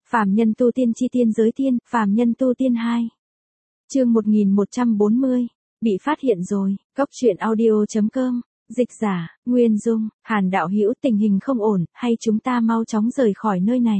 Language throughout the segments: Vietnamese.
Phàm nhân tu tiên chi tiên giới tiên, phàm nhân tu tiên 2. Chương 1140, bị phát hiện rồi. Cốc truyện audio.com. Dịch giả, Nguyên Dung, Hàn đạo hữu, tình hình không ổn, hay chúng ta mau chóng rời khỏi nơi này.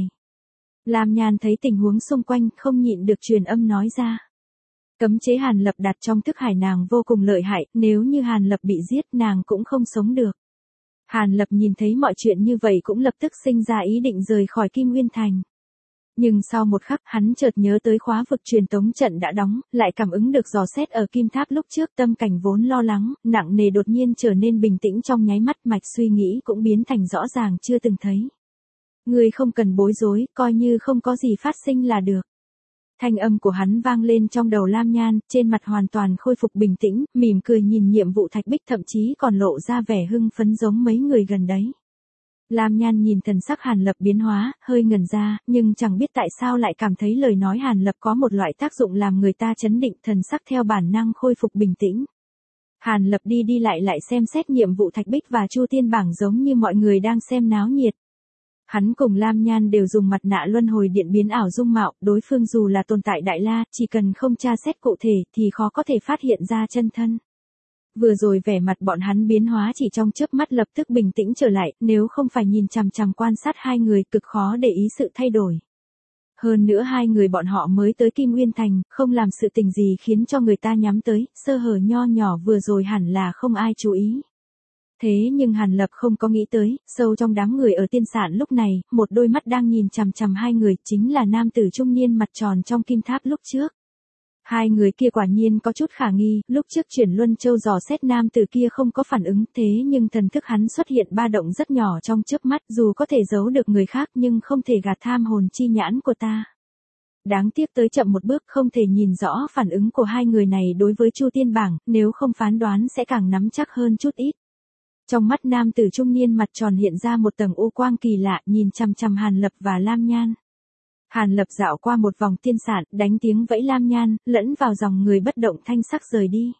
Lam Nhan thấy tình huống xung quanh, không nhịn được truyền âm nói ra. Cấm chế Hàn Lập đặt trong thức hải nàng vô cùng lợi hại, nếu như Hàn Lập bị giết nàng cũng không sống được. Hàn Lập nhìn thấy mọi chuyện như vậy cũng lập tức sinh ra ý định rời khỏi Kim Nguyên Thành. Nhưng sau một khắc hắn chợt nhớ tới khóa vực truyền tống trận đã đóng, lại cảm ứng được dò xét ở Kim Tháp lúc trước, tâm cảnh vốn lo lắng, nặng nề đột nhiên trở nên bình tĩnh trong nháy mắt, mạch suy nghĩ cũng biến thành rõ ràng chưa từng thấy. Ngươi không cần bối rối, coi như không có gì phát sinh là được. Thanh âm của hắn vang lên trong đầu Lam Nhan, trên mặt hoàn toàn khôi phục bình tĩnh, mỉm cười nhìn nhiệm vụ thạch bích, thậm chí còn lộ ra vẻ hưng phấn giống mấy người gần đấy. Lam Nhan nhìn thần sắc Hàn Lập biến hóa, hơi ngẩn ra, nhưng chẳng biết tại sao lại cảm thấy lời nói Hàn Lập có một loại tác dụng làm người ta chấn định, thần sắc theo bản năng khôi phục bình tĩnh. Hàn Lập đi đi lại xem xét nhiệm vụ thạch bích và Chu Tiên bảng giống như mọi người đang xem náo nhiệt. Hắn cùng Lam Nhan đều dùng mặt nạ luân hồi điện biến ảo dung mạo, đối phương dù là tồn tại đại la, chỉ cần không tra xét cụ thể thì khó có thể phát hiện ra chân thân. Vừa rồi vẻ mặt bọn hắn biến hóa chỉ trong chớp mắt lập tức bình tĩnh trở lại, nếu không phải nhìn chằm chằm quan sát hai người cực khó để ý sự thay đổi. Hơn nữa hai người bọn họ mới tới Kim Nguyên Thành, không làm sự tình gì khiến cho người ta nhắm tới, sơ hở nho nhỏ vừa rồi hẳn là không ai chú ý. Thế nhưng Hàn Lập không có nghĩ tới, sâu trong đám người ở tiên sạn lúc này, một đôi mắt đang nhìn chằm chằm hai người, chính là nam tử trung niên mặt tròn trong kim tháp lúc trước. Hai người kia quả nhiên có chút khả nghi, lúc trước chuyển Luân Châu dò xét nam tử kia không có phản ứng, thế nhưng thần thức hắn xuất hiện ba động rất nhỏ trong chớp mắt, dù có thể giấu được người khác nhưng không thể gạt tham hồn chi nhãn của ta. Đáng tiếc tới chậm một bước, không thể nhìn rõ phản ứng của hai người này đối với Chu Tiên bảng, nếu không phán đoán sẽ càng nắm chắc hơn chút ít. Trong mắt nam tử trung niên mặt tròn hiện ra một tầng u quang kỳ lạ, nhìn chằm chằm Hàn Lập và Lam Nhan. Hàn Lập dạo qua một vòng tiên sạn, đánh tiếng vẫy Lam Nhan, lẫn vào dòng người bất động thanh sắc rời đi.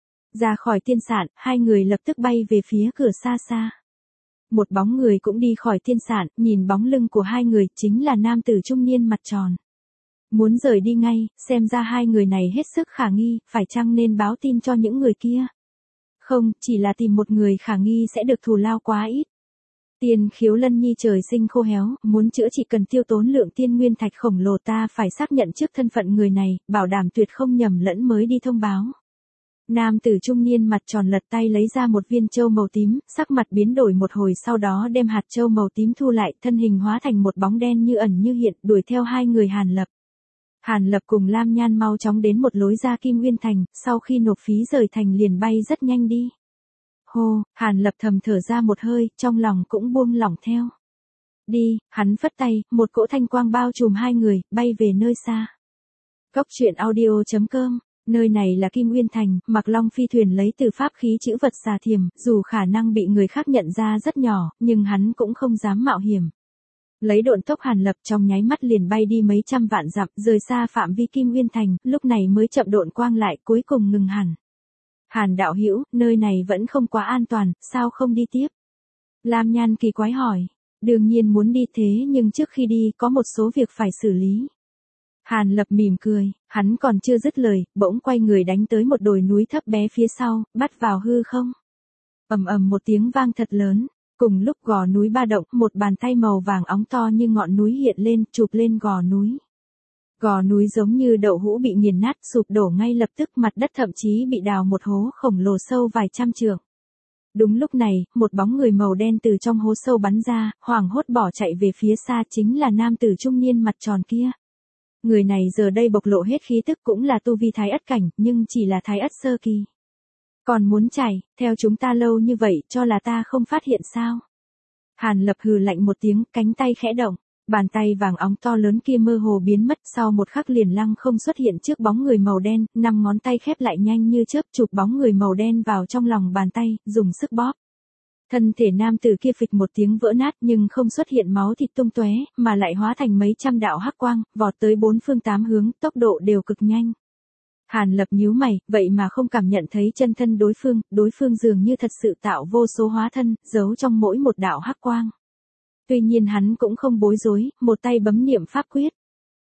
Ra khỏi tiên sạn, hai người lập tức bay về phía cửa xa xa. Một bóng người cũng đi khỏi tiên sạn, nhìn bóng lưng của hai người, chính là nam tử trung niên mặt tròn. Muốn rời đi ngay, xem ra hai người này hết sức khả nghi, phải chăng nên báo tin cho những người kia? Không, chỉ là tìm một người khả nghi sẽ được thù lao quá ít. Tiên khiếu lân nhi trời sinh khô héo, muốn chữa chỉ cần tiêu tốn lượng tiên nguyên thạch khổng lồ, ta phải xác nhận trước thân phận người này, bảo đảm tuyệt không nhầm lẫn mới đi thông báo. Nam tử trung niên mặt tròn lật tay lấy ra một viên châu màu tím, sắc mặt biến đổi một hồi, sau đó đem hạt châu màu tím thu lại, thân hình hóa thành một bóng đen như ẩn như hiện, đuổi theo hai người Hàn Lập. Hàn Lập cùng Lam Nhan mau chóng đến một lối ra Kim Nguyên Thành, sau khi nộp phí rời thành liền bay rất nhanh đi. Hô, Hàn Lập thầm thở ra một hơi, trong lòng cũng buông lỏng theo. Đi, hắn phất tay, một cỗ thanh quang bao trùm hai người, bay về nơi xa. Cốc truyện audio.com, nơi này là Kim Nguyên Thành, Mặc Long phi thuyền lấy từ pháp khí chữ vật xà thiềm, dù khả năng bị người khác nhận ra rất nhỏ, nhưng hắn cũng không dám mạo hiểm. Lấy độn tốc Hàn Lập trong nháy mắt liền bay đi mấy trăm vạn dặm, rời xa phạm vi Kim Nguyên Thành, lúc này mới chậm độn quang lại, cuối cùng ngừng hẳn. Hàn đạo hữu, nơi này vẫn không quá an toàn, sao không đi tiếp? Lam Nhan kỳ quái hỏi. Đương nhiên muốn đi, thế nhưng trước khi đi có một số việc phải xử lý. Hàn Lập mỉm cười, hắn còn chưa dứt lời, bỗng quay người đánh tới một đồi núi thấp bé phía sau, bắt vào hư không. Ầm ầm một tiếng vang thật lớn. Cùng lúc gò núi ba động, một bàn tay màu vàng óng to như ngọn núi hiện lên, chụp lên gò núi. Gò núi giống như đậu hũ bị nghiền nát, sụp đổ ngay lập tức, mặt đất thậm chí bị đào một hố khổng lồ sâu vài trăm trượng. Đúng lúc này, một bóng người màu đen từ trong hố sâu bắn ra, hoảng hốt bỏ chạy về phía xa, chính là nam tử trung niên mặt tròn kia. Người này giờ đây bộc lộ hết khí tức, cũng là tu vi thái ất cảnh, nhưng chỉ là thái ất sơ kỳ. Còn muốn chạy, theo chúng ta lâu như vậy, cho là ta không phát hiện sao? Hàn Lập hừ lạnh một tiếng, cánh tay khẽ động, bàn tay vàng óng to lớn kia mơ hồ biến mất, sau một khắc liền lăng không xuất hiện trước bóng người màu đen, 5 ngón tay khép lại nhanh như chớp, chụp bóng người màu đen vào trong lòng bàn tay, dùng sức bóp. Thân thể nam tử kia phịch một tiếng vỡ nát, nhưng không xuất hiện máu thịt tung tóe, mà lại hóa thành mấy trăm đạo hắc quang, vọt tới bốn phương tám hướng, tốc độ đều cực nhanh. Hàn Lập nhíu mày, vậy mà không cảm nhận thấy chân thân đối phương dường như thật sự tạo vô số hóa thân, giấu trong mỗi một đạo hắc quang. Tuy nhiên hắn cũng không bối rối, một tay bấm niệm pháp quyết.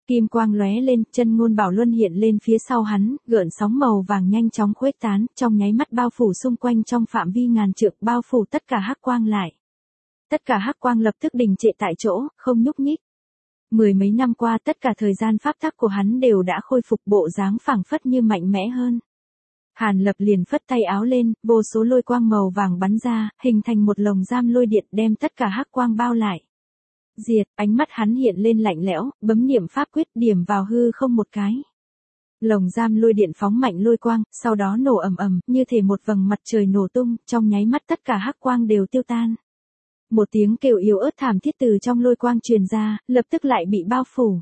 Kim quang lóe lên, chân ngôn bảo luân hiện lên phía sau hắn, gợn sóng màu vàng nhanh chóng khuếch tán, trong nháy mắt bao phủ xung quanh trong phạm vi ngàn trượng, bao phủ tất cả hắc quang lại. Tất cả hắc quang lập tức đình trệ tại chỗ, không nhúc nhích. Mười mấy năm qua tất cả thời gian pháp tắc của hắn đều đã khôi phục bộ dáng phảng phất như mạnh mẽ hơn. Hàn Lập liền phất tay áo lên, vô số lôi quang màu vàng bắn ra, hình thành một lồng giam lôi điện đem tất cả hắc quang bao lại. Diệt, ánh mắt hắn hiện lên lạnh lẽo, bấm niệm pháp quyết điểm vào hư không một cái. Lồng giam lôi điện phóng mạnh lôi quang, sau đó nổ ầm ầm, như thể một vầng mặt trời nổ tung, trong nháy mắt tất cả hắc quang đều tiêu tan. Một tiếng kêu yếu ớt thảm thiết từ trong lôi quang truyền ra, lập tức lại bị bao phủ.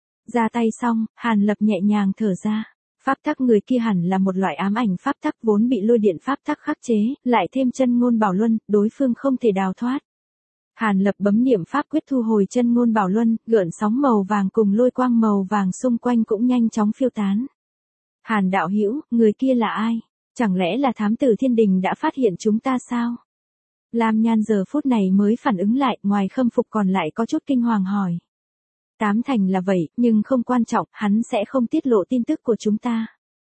Ra tay xong, Hàn Lập nhẹ nhàng thở ra. Pháp tắc người kia hẳn là một loại ám ảnh pháp tắc vốn bị lôi điện pháp tắc khắc chế, lại thêm chân ngôn bảo luân, đối phương không thể đào thoát. Hàn Lập bấm niệm pháp quyết thu hồi chân ngôn bảo luân, gợn sóng màu vàng cùng lôi quang màu vàng xung quanh cũng nhanh chóng phiêu tán. Hàn đạo hữu, người kia là ai? Chẳng lẽ là thám tử thiên đình đã phát hiện chúng ta sao? Lam Nhan giờ phút này mới phản ứng lại, ngoài khâm phục còn lại có chút kinh hoàng hỏi. Tám thành là vậy, nhưng không quan trọng, hắn sẽ không tiết lộ tin tức của chúng ta.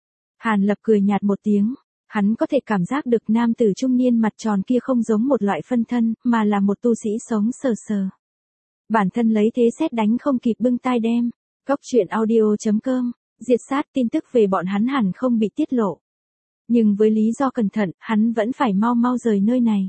Hàn Lập cười nhạt một tiếng, hắn có thể cảm giác được nam tử trung niên mặt tròn kia không giống một loại phân thân, mà là một tu sĩ sống sờ sờ. Bản thân lấy thế sét đánh không kịp bưng tai đem. Cốc truyện audio.com, diệt sát tin tức về bọn hắn hẳn không bị tiết lộ. Nhưng với lý do cẩn thận, hắn vẫn phải mau mau rời nơi này.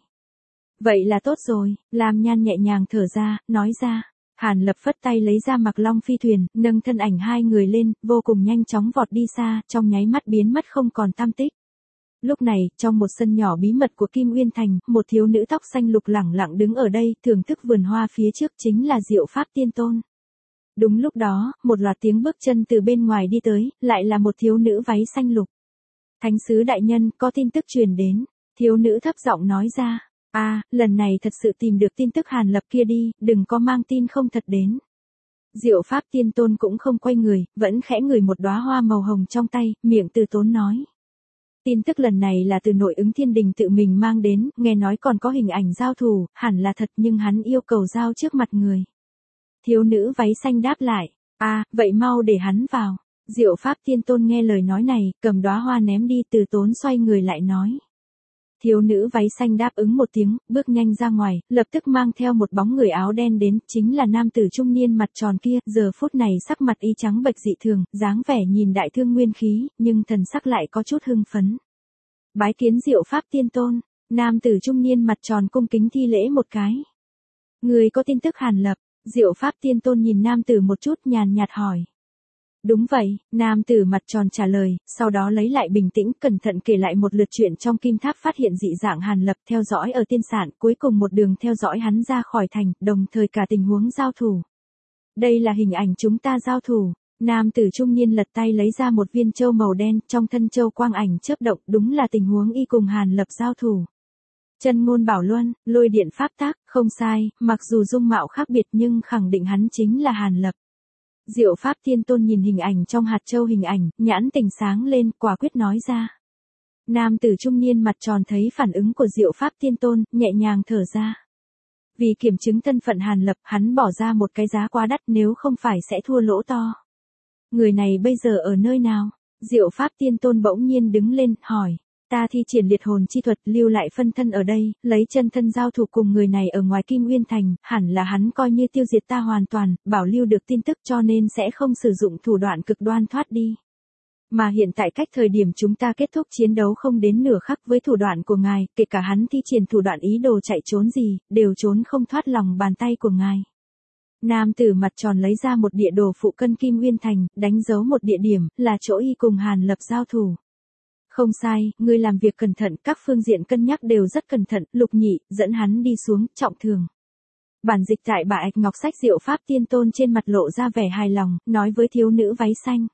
Vậy là tốt rồi, Lam Nhan nhẹ nhàng thở ra, nói ra. Hàn Lập phất tay lấy ra Mặc Long phi thuyền, nâng thân ảnh hai người lên, vô cùng nhanh chóng vọt đi xa, trong nháy mắt biến mất không còn tăm tích. Lúc này, trong một sân nhỏ bí mật của Kim Uyên Thành, một thiếu nữ tóc xanh lục lẳng lặng đứng ở đây, thưởng thức vườn hoa phía trước chính là Diệu Pháp Tiên Tôn. Đúng lúc đó, một loạt tiếng bước chân từ bên ngoài đi tới, lại là một thiếu nữ váy xanh lục. Thánh sứ đại nhân, có tin tức truyền đến. Thiếu nữ thấp giọng nói ra. Lần này thật sự tìm được tin tức Hàn Lập kia đi, đừng có mang tin không thật đến. Diệu Pháp Tiên Tôn cũng không quay người, vẫn khẽ ngửi một đóa hoa màu hồng trong tay, miệng từ tốn nói. Tin tức lần này là từ Nội Ứng Thiên Đình tự mình mang đến, nghe nói còn có hình ảnh giao thủ, hẳn là thật nhưng hắn yêu cầu giao trước mặt người. Thiếu nữ váy xanh đáp lại, vậy mau để hắn vào. Diệu Pháp Tiên Tôn nghe lời nói này, cầm đóa hoa ném đi, từ tốn xoay người lại nói. Thiếu nữ váy xanh đáp ứng một tiếng, bước nhanh ra ngoài, lập tức mang theo một bóng người áo đen đến, chính là nam tử trung niên mặt tròn kia, giờ phút này sắc mặt y trắng bệch dị thường, dáng vẻ nhìn đại thương nguyên khí, nhưng thần sắc lại có chút hưng phấn. Bái kiến Diệu Pháp Tiên Tôn, nam tử trung niên mặt tròn cung kính thi lễ một cái. Người có tin tức Hàn Lập? Diệu Pháp Tiên Tôn nhìn nam tử một chút nhàn nhạt hỏi. Đúng vậy, nam tử mặt tròn trả lời, sau đó lấy lại bình tĩnh, cẩn thận kể lại một lượt chuyện trong kim tháp phát hiện dị dạng Hàn Lập theo dõi ở tiên sản, cuối cùng một đường theo dõi hắn ra khỏi thành, đồng thời cả tình huống giao thủ. Đây là hình ảnh chúng ta giao thủ. Nam tử trung niên lật tay lấy ra một viên châu màu đen, trong thân châu quang ảnh chớp động, đúng là tình huống y cùng Hàn Lập giao thủ. Chân ngôn bảo luân, lôi điện pháp tác, không sai, mặc dù dung mạo khác biệt nhưng khẳng định hắn chính là Hàn Lập. Diệu Pháp Tiên Tôn nhìn hình ảnh trong hạt châu hình ảnh, nhãn tình sáng lên, quả quyết nói ra. Nam tử trung niên mặt tròn thấy phản ứng của Diệu Pháp Tiên Tôn, nhẹ nhàng thở ra. Vì kiểm chứng thân phận Hàn Lập, hắn bỏ ra một cái giá quá đắt, nếu không phải sẽ thua lỗ to. Người này bây giờ ở nơi nào? Diệu Pháp Tiên Tôn bỗng nhiên đứng lên, hỏi. Ta thi triển liệt hồn chi thuật, lưu lại phân thân ở đây, lấy chân thân giao thủ cùng người này ở ngoài Kim Uyên Thành, hẳn là hắn coi như tiêu diệt ta hoàn toàn, bảo lưu được tin tức cho nên sẽ không sử dụng thủ đoạn cực đoan thoát đi. Mà hiện tại cách thời điểm chúng ta kết thúc chiến đấu không đến nửa khắc với thủ đoạn của ngài, kể cả hắn thi triển thủ đoạn ý đồ chạy trốn gì, đều trốn không thoát lòng bàn tay của ngài. Nam tử mặt tròn lấy ra một địa đồ phụ cân Kim Uyên Thành, đánh dấu một địa điểm, là chỗ y cùng Hàn Lập giao thủ. Không sai, ngươi làm việc cẩn thận, các phương diện cân nhắc đều rất cẩn thận, Lục Nhị, dẫn hắn đi xuống, trọng thương. Bản dịch tại bà ạch ngọc sách Diệu Pháp Tiên Tôn trên mặt lộ ra vẻ hài lòng, nói với thiếu nữ váy xanh.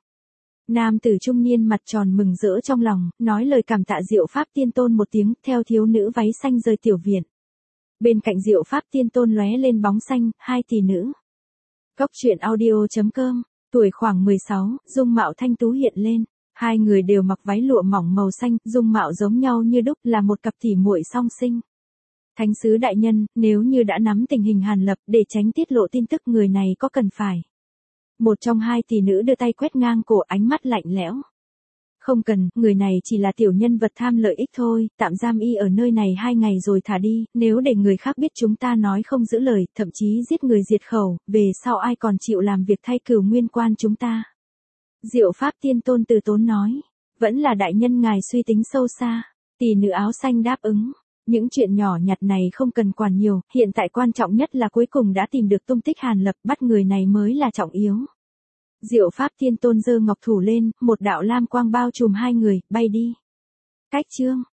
Nam tử trung niên mặt tròn mừng rỡ trong lòng, nói lời cảm tạ Diệu Pháp Tiên Tôn một tiếng, theo thiếu nữ váy xanh rời tiểu viện. Bên cạnh Diệu Pháp Tiên Tôn lóe lên bóng xanh, hai tỷ nữ. Cốc truyện audio.com, tuổi khoảng 16, dung mạo thanh tú hiện lên. Hai người đều mặc váy lụa mỏng màu xanh, dung mạo giống nhau như đúc, là một cặp tỉ muội song sinh. Thánh sứ đại nhân, nếu như đã nắm tình hình Hàn Lập, để tránh tiết lộ tin tức người này có cần phải Một trong hai tỷ nữ đưa tay quét ngang cổ, ánh mắt lạnh lẽo. Không cần, người này chỉ là tiểu nhân vật tham lợi ích thôi, tạm giam y ở nơi này 2 ngày rồi thả đi, nếu để người khác biết chúng ta nói không giữ lời, thậm chí giết người diệt khẩu, về sau ai còn chịu làm việc thay Cửu Nguyên Quan chúng ta. Diệu Pháp Tiên Tôn từ tốn nói, vẫn là đại nhân ngài suy tính sâu xa. Tỷ nữ áo xanh đáp ứng, những chuyện nhỏ nhặt này không cần quản nhiều, hiện tại quan trọng nhất là cuối cùng đã tìm được tung tích Hàn Lập, bắt người này mới là trọng yếu. Diệu Pháp Tiên Tôn giơ ngọc thủ lên, một đạo lam quang bao trùm hai người, bay đi. Cách chương